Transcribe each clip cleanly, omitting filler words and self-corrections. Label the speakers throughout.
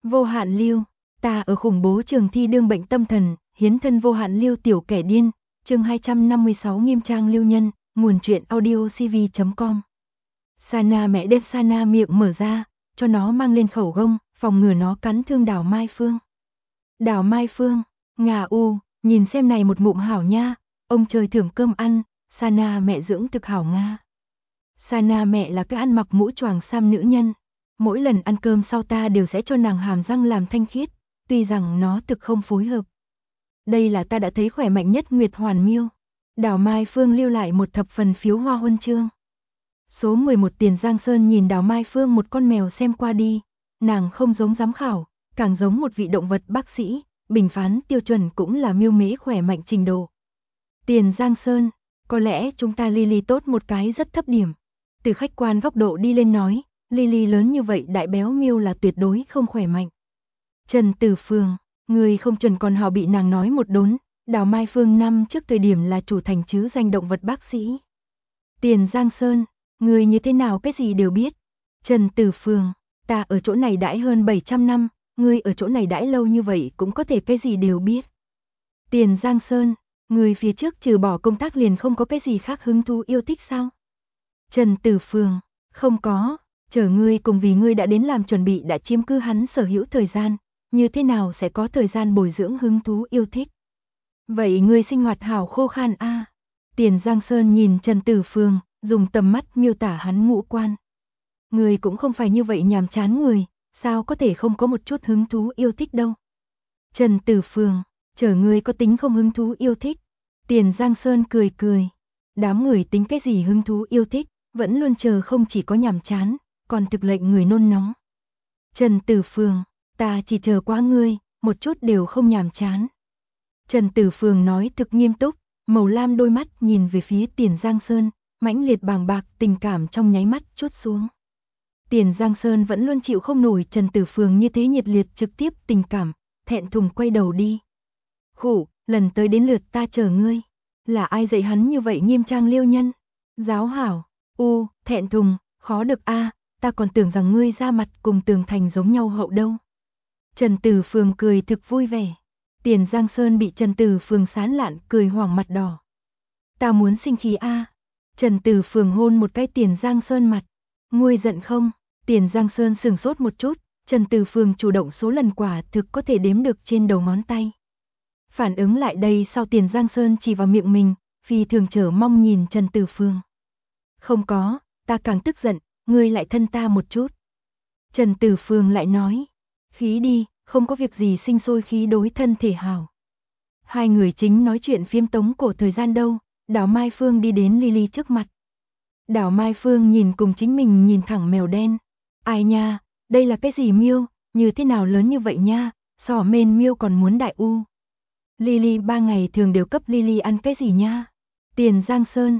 Speaker 1: Vô hạn lưu, ta ở khủng bố trường thi đương bệnh tâm thần, hiến thân vô hạn lưu tiểu kẻ điên, chương 256 nghiêm trang lưu nhân, nguồn truyện audio cv.com. Sana mẹ đem Sana miệng mở ra, cho nó mang lên khẩu gông, phòng ngừa nó cắn thương Đào Mai Phương. Đào Mai Phương, ngà u, nhìn xem này một ngụm hảo nha, ông trời thưởng cơm ăn, Sana mẹ dưỡng thực hảo nga. Sana mẹ là cái ăn mặc mũ choàng sam nữ nhân. Mỗi lần ăn cơm sau ta đều sẽ cho nàng hàm răng làm thanh khiết, tuy rằng nó thực không phối hợp. Đây là ta đã thấy khỏe mạnh nhất Nguyệt Hoàn Miêu. Đào Mai Phương lưu lại một thập phần phiếu hoa huân chương. Số 11 Tiền Giang Sơn nhìn Đào Mai Phương một con mèo xem qua đi, nàng không giống giám khảo, càng giống một vị động vật bác sĩ, bình phán tiêu chuẩn cũng là miêu mễ khỏe mạnh trình độ. Tiền Giang Sơn, có lẽ chúng ta Lily tốt một cái rất thấp điểm. Từ khách quan góc độ đi lên nói, Lily lớn như vậy đại béo miêu là tuyệt đối không khỏe mạnh. Trần Tử Phương, người không chuẩn còn họ bị nàng nói một đốn, Đào Mai Phương năm trước thời điểm là chủ thành chứ danh động vật bác sĩ. Tiền Giang Sơn, người như thế nào cái gì đều biết. Trần Tử Phương, ta ở chỗ này đãi hơn 700 năm, người ở chỗ này đãi lâu như vậy cũng có thể cái gì đều biết. Tiền Giang Sơn, người phía trước trừ bỏ công tác liền không có cái gì khác hứng thú yêu thích sao? Trần Tử Phương, không có. Chờ ngươi cùng vì ngươi đã đến làm chuẩn bị đã chiếm cứ hắn sở hữu thời gian, như thế nào sẽ có thời gian bồi dưỡng hứng thú yêu thích. Vậy ngươi sinh hoạt hảo khô khan a. Tiền Giang Sơn nhìn Trần Tử Phương, dùng tầm mắt miêu tả hắn ngũ quan. Ngươi cũng không phải như vậy nhàm chán người, sao có thể không có một chút hứng thú yêu thích đâu. Trần Tử Phương, chờ ngươi có tính không hứng thú yêu thích. Tiền Giang Sơn cười cười. Đám người tính cái gì hứng thú yêu thích, vẫn luôn chờ không chỉ có nhàm chán, còn thực lệnh người nôn nóng. Trần Tử Phương, ta chỉ chờ quá ngươi, một chút đều không nhàm chán. Trần Tử Phương nói thực nghiêm túc, màu lam đôi mắt nhìn về phía Tiền Giang Sơn, mãnh liệt bàng bạc tình cảm trong nháy mắt trút xuống. Tiền Giang Sơn vẫn luôn chịu không nổi Trần Tử Phương như thế nhiệt liệt trực tiếp tình cảm, thẹn thùng quay đầu đi. Khủ, lần tới đến lượt ta chờ ngươi. Là ai dạy hắn như vậy nghiêm trang liêu nhân? Giáo hảo, thẹn thùng, khó được a. Ta còn tưởng rằng ngươi ra mặt cùng Tường Thành giống nhau hậu đâu. Trần Tử Phương cười thực vui vẻ. Tiền Giang Sơn bị Trần Tử Phương sán lạn cười hoảng mặt đỏ. Ta muốn sinh khí a. Trần Tử Phương hôn một cái Tiền Giang Sơn mặt. Ngươi giận không? Tiền Giang Sơn sừng sốt một chút, Trần Tử Phương chủ động số lần quả thực có thể đếm được trên đầu ngón tay. Phản ứng lại đây sau Tiền Giang Sơn chỉ vào miệng mình, phi thường chờ mong nhìn Trần Tử Phương. Không có, ta càng tức giận, ngươi lại thân ta một chút. Trần Tử Phương lại nói, khí đi, không có việc gì sinh sôi khí đối thân thể hảo. Hai người chính nói chuyện phiếm tống cổ thời gian đâu, Đào Mai Phương đi đến Lily trước mặt. Đào Mai Phương nhìn cùng chính mình nhìn thẳng mèo đen. Ai nha, đây là cái gì miêu, như thế nào lớn như vậy nha, so mên miêu còn muốn đại u. Lily 3 ngày thường đều cấp Lily ăn cái gì nha? Tiền Giang Sơn,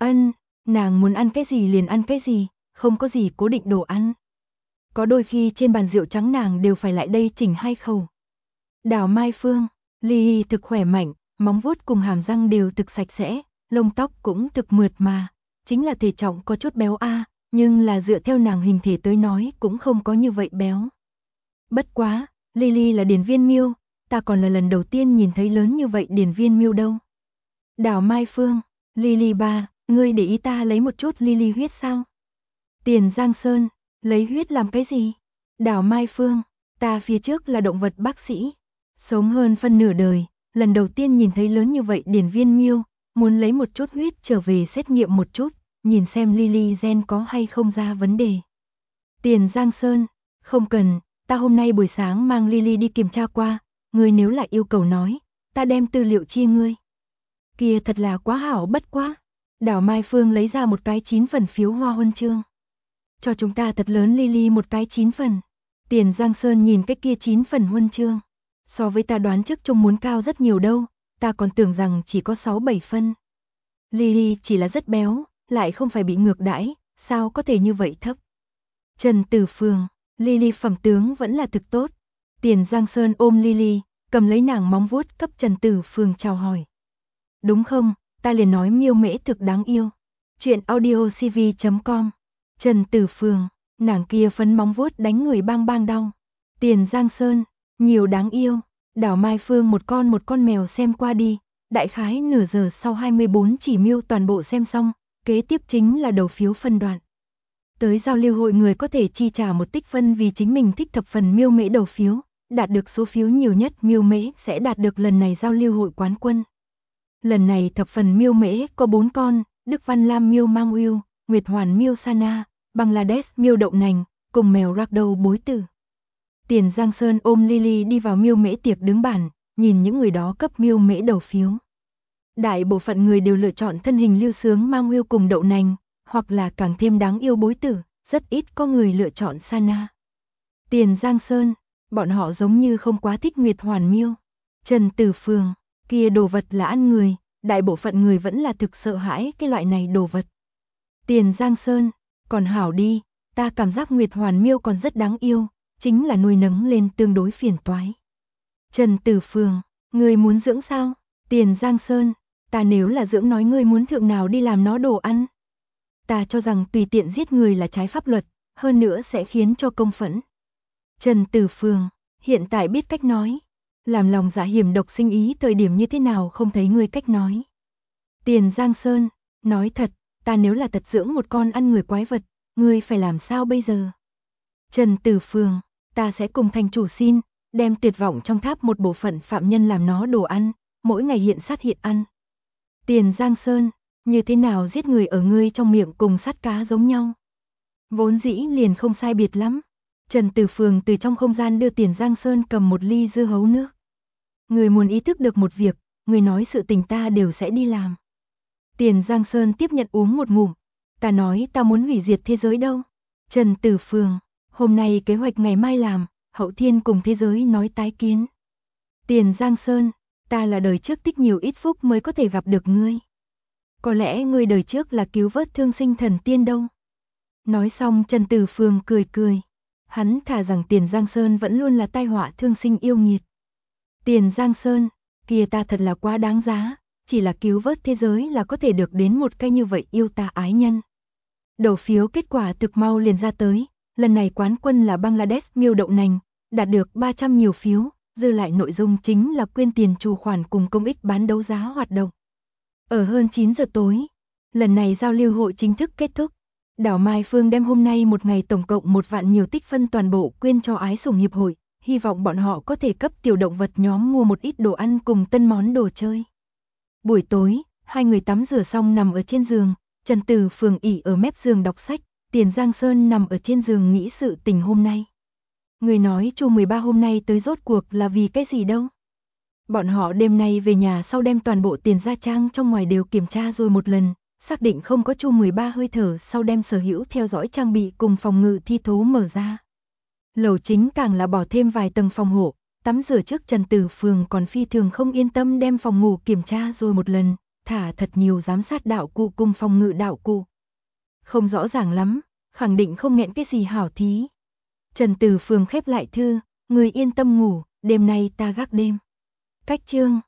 Speaker 1: nàng muốn ăn cái gì liền ăn cái gì, không có gì cố định đồ ăn. Có đôi khi trên bàn rượu trắng nàng đều phải lại đây chỉnh 2 khẩu. Đào Mai Phương, Lily thực khỏe mạnh, móng vuốt cùng hàm răng đều thực sạch sẽ, lông tóc cũng thực mượt mà, chính là thể trọng có chút béo a, nhưng là dựa theo nàng hình thể tới nói cũng không có như vậy béo. Bất quá, Lily là điển viên miêu, ta còn là lần đầu tiên nhìn thấy lớn như vậy điển viên miêu đâu. Đào Mai Phương, Lily ba, ngươi để ý ta lấy một chút Lily huyết sao? Tiền Giang Sơn, lấy huyết làm cái gì? Đào Mai Phương, ta phía trước là động vật bác sĩ, sống hơn phân nửa đời, lần đầu tiên nhìn thấy lớn như vậy điển viên miêu, muốn lấy một chút huyết trở về xét nghiệm một chút, nhìn xem Lily gen có hay không ra vấn đề. Tiền Giang Sơn, không cần, ta hôm nay buổi sáng mang Lily đi kiểm tra qua, ngươi nếu lại yêu cầu nói, ta đem tư liệu chia ngươi. Kia thật là quá hảo bất quá. Đào Mai Phương lấy ra một cái 9 phần phiếu hoa huân chương. Cho chúng ta thật lớn Lily một cái 9 phần. Tiền Giang Sơn nhìn cái kia 9 phần huân chương. So với ta đoán trước trông muốn cao rất nhiều đâu, ta còn tưởng rằng chỉ có 6-7 phân. Lily chỉ là rất béo, lại không phải bị ngược đãi, sao có thể như vậy thấp. Trần Tử Phương, Lily phẩm tướng vẫn là thực tốt. Tiền Giang Sơn ôm Lily, cầm lấy nàng móng vuốt cấp Trần Tử Phương chào hỏi. Đúng không, ta liền nói miêu mễ thực đáng yêu. Chuyện audio cv.com. Trần Tử Phương, nàng kia phấn móng vuốt đánh người bang bang đau. Tiền Giang Sơn, nhiều đáng yêu. Đảo Mai Phương một con mèo xem qua đi, đại khái nửa giờ sau 24 chỉ miêu toàn bộ xem xong, kế tiếp chính là đầu phiếu phân đoạn. Tới giao lưu hội người có thể chi trả một tích phân vì chính mình thích thập phần miêu mễ đầu phiếu, đạt được số phiếu nhiều nhất miêu mễ sẽ đạt được lần này giao lưu hội quán quân. Lần này thập phần miêu mễ có 4 con, Đức Văn Lam miêu Mang Uyêu, Nguyệt Hoàn miêu Sana, Bangladesh miêu Đậu Nành, cùng mèo Ragdoll bối tử. Tiền Giang Sơn ôm Lily đi vào miêu mễ tiệc đứng bàn, nhìn những người đó cấp miêu mễ đầu phiếu. Đại bộ phận người đều lựa chọn thân hình lưu sướng Mang Uyêu cùng Đậu Nành, hoặc là càng thêm đáng yêu bối tử, rất ít có người lựa chọn Sana. Tiền Giang Sơn, bọn họ giống như không quá thích Nguyệt Hoàn miêu. Trần Tử Phường, kia đồ vật là ăn người, đại bộ phận người vẫn là thực sợ hãi cái loại này đồ vật. Tiền Giang Sơn, còn hảo đi, ta cảm giác Nguyệt Hoàn miêu còn rất đáng yêu, chính là nuôi nấng lên tương đối phiền toái. Trần Tử Phường, ngươi muốn dưỡng sao? Tiền Giang Sơn, ta nếu là dưỡng nói ngươi muốn thượng nào đi làm nó đồ ăn. Ta cho rằng tùy tiện giết người là trái pháp luật, hơn nữa sẽ khiến cho công phẫn. Trần Tử Phường, hiện tại biết cách nói. Làm lòng dạ hiểm độc sinh ý thời điểm như thế nào không thấy ngươi cách nói. Tiền Giang Sơn, nói thật, ta nếu là thật dưỡng một con ăn người quái vật, ngươi phải làm sao bây giờ? Trần Tử Phường, ta sẽ cùng thành chủ xin, đem tuyệt vọng trong tháp một bộ phận phạm nhân làm nó đồ ăn, mỗi ngày hiện sát hiện ăn. Tiền Giang Sơn, như thế nào giết người ở ngươi trong miệng cùng sát cá giống nhau? Vốn dĩ liền không sai biệt lắm. Trần Tử Phường từ trong không gian đưa Tiền Giang Sơn cầm một ly dưa hấu nước. Người muốn ý thức được một việc, người nói sự tình ta đều sẽ đi làm. Tiền Giang Sơn tiếp nhận uống một ngụm. Ta nói ta muốn hủy diệt thế giới đâu. Trần Tử Phường, hôm nay kế hoạch ngày mai làm, hậu thiên cùng thế giới nói tái kiến. Tiền Giang Sơn, ta là đời trước tích nhiều ít phúc mới có thể gặp được ngươi. Có lẽ ngươi đời trước là cứu vớt thương sinh thần tiên đâu. Nói xong Trần Tử Phường cười cười. Hắn thà rằng Tiền Giang Sơn vẫn luôn là tai họa thương sinh yêu nghiệt. Tiền Giang Sơn, kia ta thật là quá đáng giá, chỉ là cứu vớt thế giới là có thể được đến một cái như vậy yêu ta ái nhân. Đầu phiếu kết quả thực mau liền ra tới, lần này quán quân là Bangladesh miêu Đậu Nành, đạt được 300 nhiều phiếu, dư lại nội dung chính là quyên tiền trù khoản cùng công ích bán đấu giá hoạt động. Ở hơn 9 giờ tối, lần này giao lưu hội chính thức kết thúc. Đảo Mai Phương đem hôm nay một ngày tổng cộng 1 vạn nhiều tích phân toàn bộ quyên cho ái sủng hiệp hội, hy vọng bọn họ có thể cấp tiểu động vật nhóm mua một ít đồ ăn cùng tân món đồ chơi. Buổi tối, hai người tắm rửa xong nằm ở trên giường, Trần Tử Phường ỉ ở mép giường đọc sách, Tiền Giang Sơn nằm ở trên giường nghĩ sự tình hôm nay. Người nói Chu 13 hôm nay tới rốt cuộc là vì cái gì đâu. Bọn họ đêm nay về nhà sau đem toàn bộ Tiền gia trang trong ngoài đều kiểm tra rồi một lần, xác định không có Chu 13 hơi thở sau đem sở hữu theo dõi trang bị cùng phòng ngự thi thố mở ra. Lầu chính càng là bỏ thêm vài tầng phòng hộ, tắm rửa trước Trần Tử Phường còn phi thường không yên tâm đem phòng ngủ kiểm tra rồi một lần, thả thật nhiều giám sát đạo cụ cùng phòng ngự đạo cụ. Không rõ ràng lắm, khẳng định không nghẹn cái gì hảo thí. Trần Tử Phường khép lại thư, người yên tâm ngủ, đêm nay ta gác đêm. Cách chương